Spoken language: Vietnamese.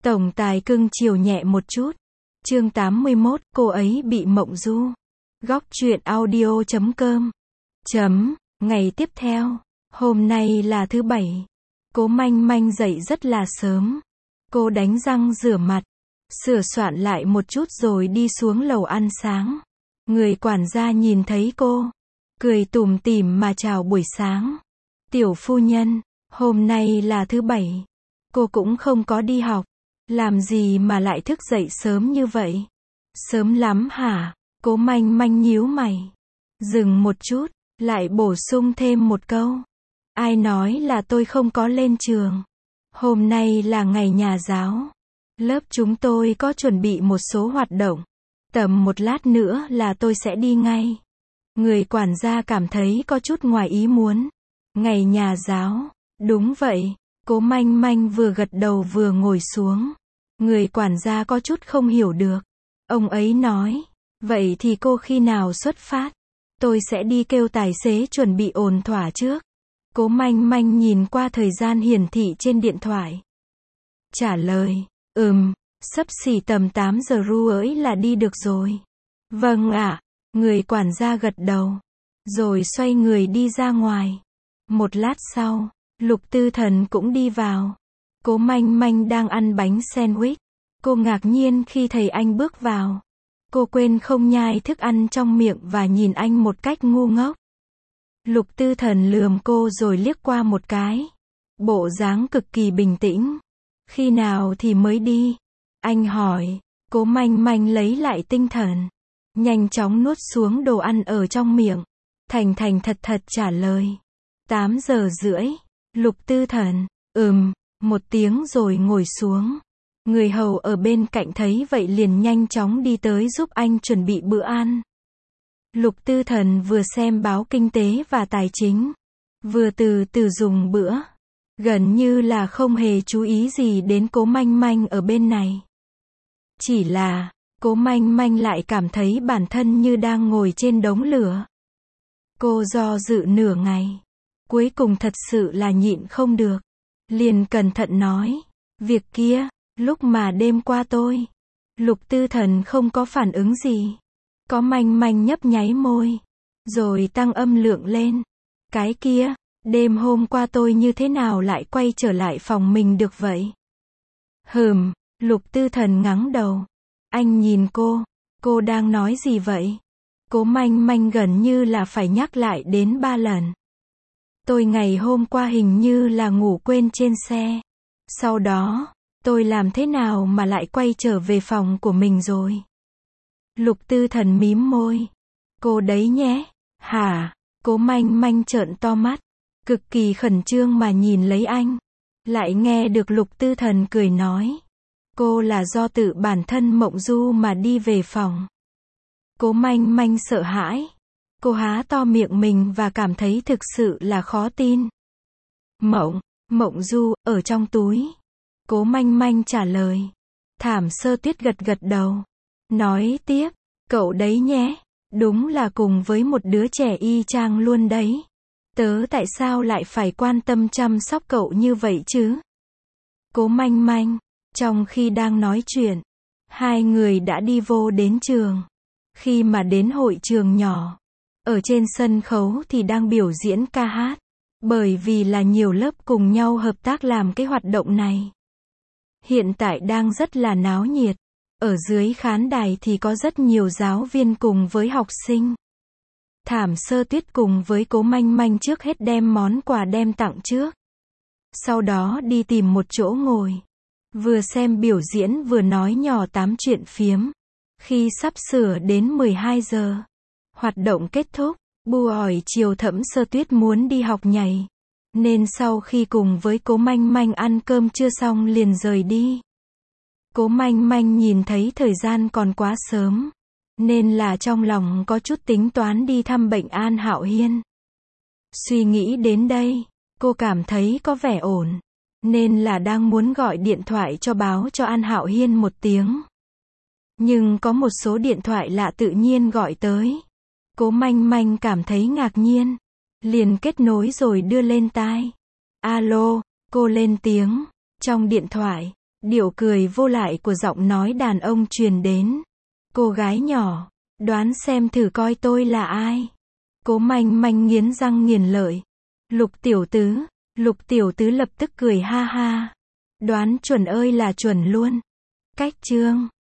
Tổng tài cưng chiều nhẹ một chút. Chương 81, cô ấy bị mộng du. Góc truyện audio.com. Ngày tiếp theo. Hôm nay là thứ Bảy. Cố Manh Manh dậy rất là sớm. Cô đánh răng rửa mặt, sửa soạn lại một chút rồi đi xuống lầu ăn sáng. Người quản gia nhìn thấy cô, cười tủm tỉm mà chào buổi sáng. Tiểu phu nhân, hôm nay là thứ Bảy. Cô cũng không có đi học. Làm gì mà lại thức dậy sớm như vậy? Sớm lắm hả? Cố Manh Manh nhíu mày. Dừng một chút, lại bổ sung thêm một câu. Ai nói là tôi không có lên trường? Hôm nay là ngày nhà giáo. Lớp chúng tôi có chuẩn bị một số hoạt động. Tầm một lát nữa là tôi sẽ đi ngay. Người quản gia cảm thấy có chút ngoài ý muốn. Ngày nhà giáo. Đúng vậy. Cố Manh Manh vừa gật đầu vừa ngồi xuống. Người quản gia có chút không hiểu được. Ông ấy nói, vậy thì cô khi nào xuất phát? Tôi sẽ đi kêu tài xế chuẩn bị ổn thỏa trước. Cố Manh Manh nhìn qua thời gian hiển thị trên điện thoại. Trả lời, xấp xỉ tầm 8 giờ rưỡi là đi được rồi. Vâng ạ. Người quản gia gật đầu. Rồi xoay người đi ra ngoài. Một lát sau, Lục Tư Thần cũng đi vào. Cố Manh Manh đang ăn bánh sandwich. Cô ngạc nhiên khi thấy anh bước vào. Cô quên không nhai thức ăn trong miệng và nhìn anh một cách ngu ngốc. Lục Tư Thần lườm cô rồi liếc qua một cái. Bộ dáng cực kỳ bình tĩnh. Khi nào thì mới đi? Anh hỏi. Cố Manh Manh lấy lại tinh thần. Nhanh chóng nuốt xuống đồ ăn ở trong miệng. Thành thành thật thật trả lời. 8 giờ rưỡi. Lục Tư Thần. Một tiếng rồi ngồi xuống. Người hầu ở bên cạnh thấy vậy liền nhanh chóng đi tới giúp anh chuẩn bị bữa ăn. Lục Tư Thần vừa xem báo kinh tế và tài chính, vừa từ từ dùng bữa. Gần như là không hề chú ý gì đến Cố Manh Manh ở bên này. Chỉ là, Cố Manh Manh lại cảm thấy bản thân như đang ngồi trên đống lửa. Cô do dự nửa ngày. Cuối cùng thật sự là nhịn không được. Liền cẩn thận nói, việc kia, lúc mà đêm qua tôi. Lục Tư Thần không có phản ứng gì. Có Manh Manh nhấp nháy môi. Rồi tăng âm lượng lên. Cái kia, đêm hôm qua tôi như thế nào lại quay trở lại phòng mình được vậy? Lục Tư Thần ngắng đầu. Anh nhìn cô đang nói gì vậy? Cố Manh Manh gần như là phải nhắc lại đến 3 lần. Tôi ngày hôm qua hình như là ngủ quên trên xe. Sau đó, tôi làm thế nào mà lại quay trở về phòng của mình rồi? Lục Tư Thần mím môi. Cô đấy nhé. Hả? Cố Manh Manh trợn to mắt. Cực kỳ khẩn trương mà nhìn lấy anh. Lại nghe được Lục Tư Thần cười nói. Cô là do tự bản thân mộng du mà đi về phòng. Cố Manh Manh sợ hãi. Cô há to miệng mình và cảm thấy thực sự là khó tin. Mộng du, ở trong túi. Cố Manh Manh trả lời. Thảm Sơ Tuyết gật gật đầu. Nói tiếp, cậu đấy nhé. Đúng là cùng với một đứa trẻ y chang luôn đấy. Tớ tại sao lại phải quan tâm chăm sóc cậu như vậy chứ? Cố Manh Manh, trong khi đang nói chuyện, hai người đã đi vô đến trường. Khi mà đến hội trường nhỏ, ở trên sân khấu thì đang biểu diễn ca hát. Bởi vì là nhiều lớp cùng nhau hợp tác làm cái hoạt động này. Hiện tại đang rất là náo nhiệt. Ở dưới khán đài thì có rất nhiều giáo viên cùng với học sinh. Thảm Sơ Tuyết cùng với Cố Manh Manh trước hết đem món quà đem tặng trước. Sau đó đi tìm một chỗ ngồi. Vừa xem biểu diễn vừa nói nhỏ tám chuyện phiếm. Khi sắp sửa đến 12 giờ. Hoạt động kết thúc. Buổi chiều Thẩm Sơ Tuyết muốn đi học nhảy. Nên sau khi cùng với Cố Manh Manh ăn cơm trưa xong liền rời đi. Cố Manh Manh nhìn thấy thời gian còn quá sớm. Nên là trong lòng có chút tính toán đi thăm bệnh An Hạo Hiên. Suy nghĩ đến đây, cô cảm thấy có vẻ ổn. Nên là đang muốn gọi điện thoại cho báo cho An Hạo Hiên một tiếng. Nhưng có một số điện thoại lạ tự nhiên gọi tới. Cố Manh Manh cảm thấy ngạc nhiên. Liền kết nối rồi đưa lên tai. Alo, cô lên tiếng. Trong điện thoại, Điệu cười vô lại của giọng nói đàn ông truyền đến. Cô gái nhỏ, đoán xem thử coi tôi là ai. Cố Manh Manh nghiến răng nghiến lợi. Lục tiểu tứ lập tức cười ha ha. Đoán chuẩn ơi là chuẩn luôn. Cách chương